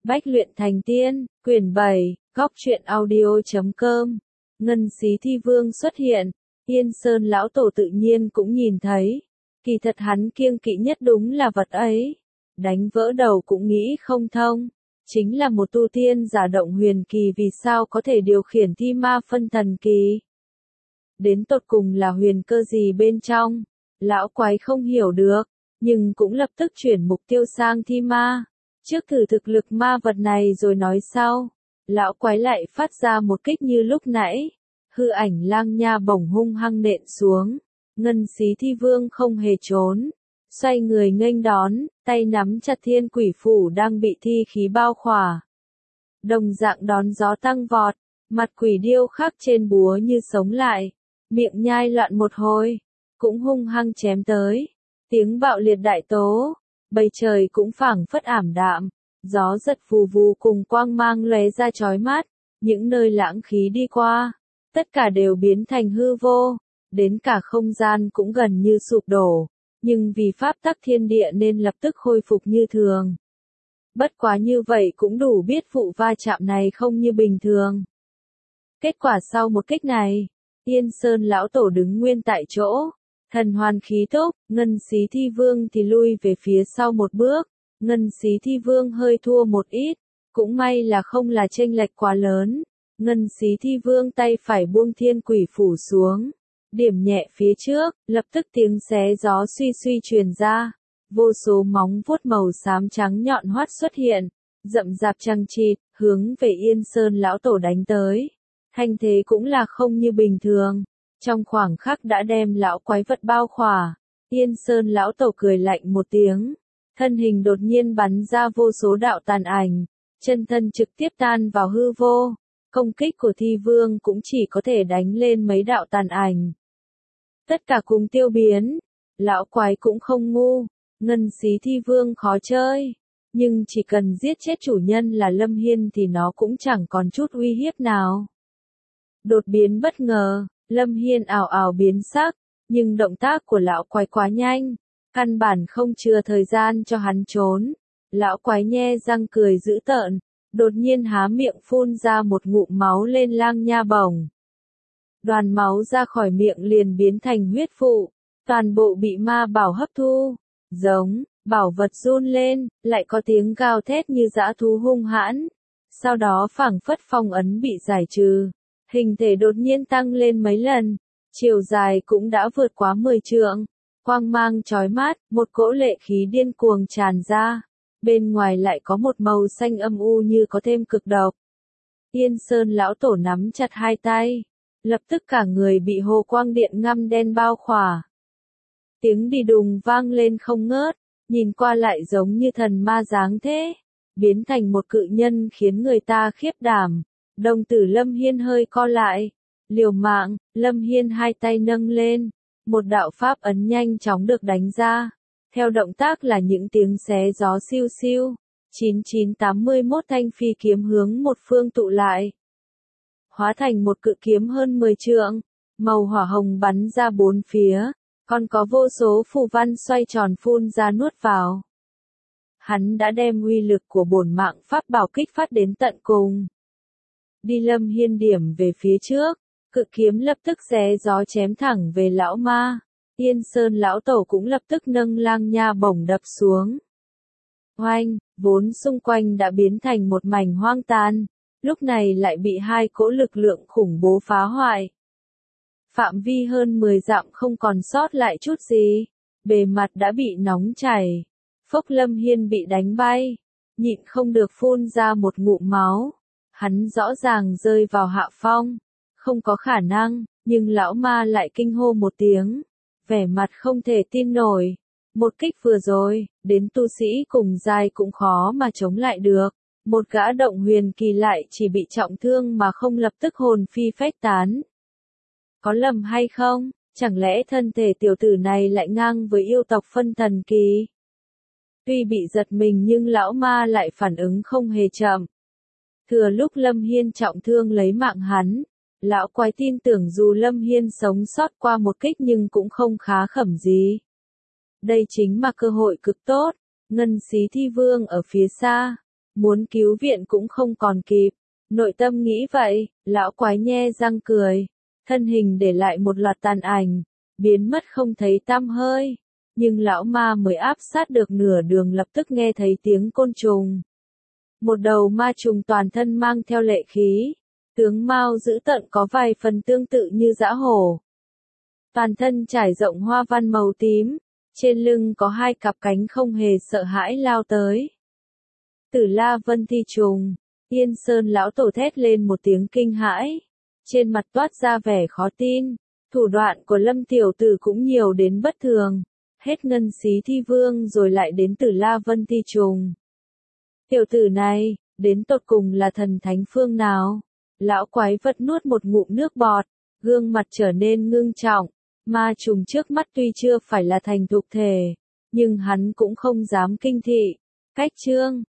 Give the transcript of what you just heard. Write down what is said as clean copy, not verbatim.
Bách luyện thành tiên, quyển 7, góc truyện audio.com. Ngân Xí Thi Vương xuất hiện, Yên Sơn lão tổ tự nhiên cũng nhìn thấy. Kỳ thật hắn kiêng kỵ nhất đúng là vật ấy. Đánh vỡ đầu cũng nghĩ không thông. Chính là một tu tiên giả động huyền kỳ vì sao có thể điều khiển thi ma phân thần kỳ. Đến tột cùng là huyền cơ gì bên trong. Lão quái không hiểu được, nhưng cũng lập tức chuyển mục tiêu sang thi ma. Trước thử thực lực ma vật này rồi nói sau. Lão quái lại phát ra một kích như lúc nãy. Hư ảnh lang nha bổng hung hăng nện xuống. Ngân Xí Thi Vương không hề trốn. Xoay người nghênh đón, tay nắm chặt thiên quỷ phủ đang bị thi khí bao khỏa. Đồng dạng đón gió tăng vọt. Mặt quỷ điêu khắc trên búa như sống lại. Miệng nhai loạn một hồi. Cũng hung hăng chém tới. Tiếng bạo liệt đại tố. Bầu trời cũng phảng phất ảm đạm, gió giật vù vù cùng quang mang lóe ra chói mắt, những nơi lãng khí đi qua, tất cả đều biến thành hư vô, đến cả không gian cũng gần như sụp đổ, nhưng vì pháp tắc thiên địa nên lập tức khôi phục như thường. Bất quá như vậy cũng đủ biết vụ va chạm này không như bình thường. Kết quả sau một kích này, Yên Sơn lão tổ đứng nguyên tại chỗ. Thần hoàn khí túc, Ngân Xí Thi Vương thì lui về phía sau một bước, Ngân Xí Thi Vương hơi thua một ít, cũng may là không là chênh lệch quá lớn. Ngân Xí Thi Vương tay phải buông thiên quỷ phủ xuống, điểm nhẹ phía trước, lập tức tiếng xé gió suy suy truyền ra, vô số móng vuốt màu xám trắng nhọn hoắt xuất hiện, rậm rạp chằng chịt, hướng về Yên Sơn lão tổ đánh tới. Thanh thế cũng là không như bình thường. Trong khoảng khắc đã đem lão quái vật bao khỏa, Yên Sơn lão tổ cười lạnh một tiếng, thân hình đột nhiên bắn ra vô số đạo tàn ảnh, chân thân trực tiếp tan vào hư vô, công kích của Thi Vương cũng chỉ có thể đánh lên mấy đạo tàn ảnh. Tất cả cùng tiêu biến, lão quái cũng không ngu, Ngân Xí Thi Vương khó chơi, nhưng chỉ cần giết chết chủ nhân là Lâm Hiên thì nó cũng chẳng còn chút uy hiếp nào. Đột biến bất ngờ. Lâm Hiên ảo ảo biến sắc, nhưng động tác của lão quái quá nhanh, căn bản không chừa thời gian cho hắn trốn. Lão quái nhe răng cười dữ tợn, đột nhiên há miệng phun ra một ngụm máu lên lang nha bổng. Đoàn máu ra khỏi miệng liền biến thành huyết phụ, toàn bộ bị ma bảo hấp thu. Giống, bảo vật run lên, lại có tiếng gào thét như dã thú hung hãn. Sau đó phảng phất phong ấn bị giải trừ. Hình thể đột nhiên tăng lên mấy lần, chiều dài cũng đã vượt quá 10 trượng, quang mang chói mắt, một cỗ lệ khí điên cuồng tràn ra, bên ngoài lại có một màu xanh âm u như có thêm cực độc. Yên Sơn lão tổ nắm chặt hai tay, lập tức cả người bị hồ quang điện ngăm đen bao khỏa. Tiếng đi đùng vang lên không ngớt, nhìn qua lại giống như thần ma dáng thế, biến thành một cự nhân khiến người ta khiếp đảm. Đồng tử Lâm Hiên hơi co lại, liều mạng, Lâm Hiên hai tay nâng lên, một đạo pháp ấn nhanh chóng được đánh ra, theo động tác là những tiếng xé gió siêu siêu, 9981 thanh phi kiếm hướng một phương tụ lại, hóa thành một cự kiếm hơn 10 trượng, màu hỏa hồng bắn ra bốn phía, còn có vô số phù văn xoay tròn phun ra nuốt vào. Hắn đã đem uy lực của bổn mạng pháp bảo kích phát đến tận cùng. Đi Lâm Hiên điểm về phía trước, cự kiếm lập tức xé gió chém thẳng về lão ma. Yên Sơn lão tổ cũng lập tức nâng lang nha bổng đập xuống. Oanh, vốn xung quanh đã biến thành một mảnh hoang tàn, lúc này lại bị hai cỗ lực lượng khủng bố phá hoại. Phạm vi hơn 10 dặm không còn sót lại chút gì, bề mặt đã bị nóng chảy. Phốc Lâm Hiên bị đánh bay, nhịn không được phun ra một ngụm máu. Hắn rõ ràng rơi vào hạ phong, không có khả năng, nhưng lão ma lại kinh hô một tiếng, vẻ mặt không thể tin nổi. Một kích vừa rồi, đến tu sĩ cùng giai cũng khó mà chống lại được. Một gã động huyền kỳ lại chỉ bị trọng thương mà không lập tức hồn phi phách tán. Có lầm hay không, chẳng lẽ thân thể tiểu tử này lại ngang với yêu tộc phân thần kỳ? Tuy bị giật mình nhưng lão ma lại phản ứng không hề chậm. Thừa lúc Lâm Hiên trọng thương lấy mạng hắn, lão quái tin tưởng dù Lâm Hiên sống sót qua một kích nhưng cũng không khá khẩm gì. Đây chính là cơ hội cực tốt, Ngân Xí Thi Vương ở phía xa, muốn cứu viện cũng không còn kịp. Nội tâm nghĩ vậy, lão quái nhe răng cười, thân hình để lại một loạt tàn ảnh, biến mất không thấy tăm hơi. Nhưng lão ma mới áp sát được nửa đường lập tức nghe thấy tiếng côn trùng. Một đầu ma trùng toàn thân mang theo lệ khí, tướng mao dữ tợn có vài phần tương tự như dã hổ. Toàn thân trải rộng hoa văn màu tím, trên lưng có hai cặp cánh không hề sợ hãi lao tới. Tử La Vân Thi Trùng, Yên Sơn lão tổ thét lên một tiếng kinh hãi, trên mặt toát ra vẻ khó tin, thủ đoạn của Lâm tiểu tử cũng nhiều đến bất thường, hết ngân xí thi vương rồi lại đến Tử La Vân Thi Trùng. Tiểu tử này, đến tột cùng là thần thánh phương nào? Lão quái vật nuốt một ngụm nước bọt, gương mặt trở nên ngưng trọng, ma trùng trước mắt tuy chưa phải là thành thục thể, nhưng hắn cũng không dám kinh thị. Cách chương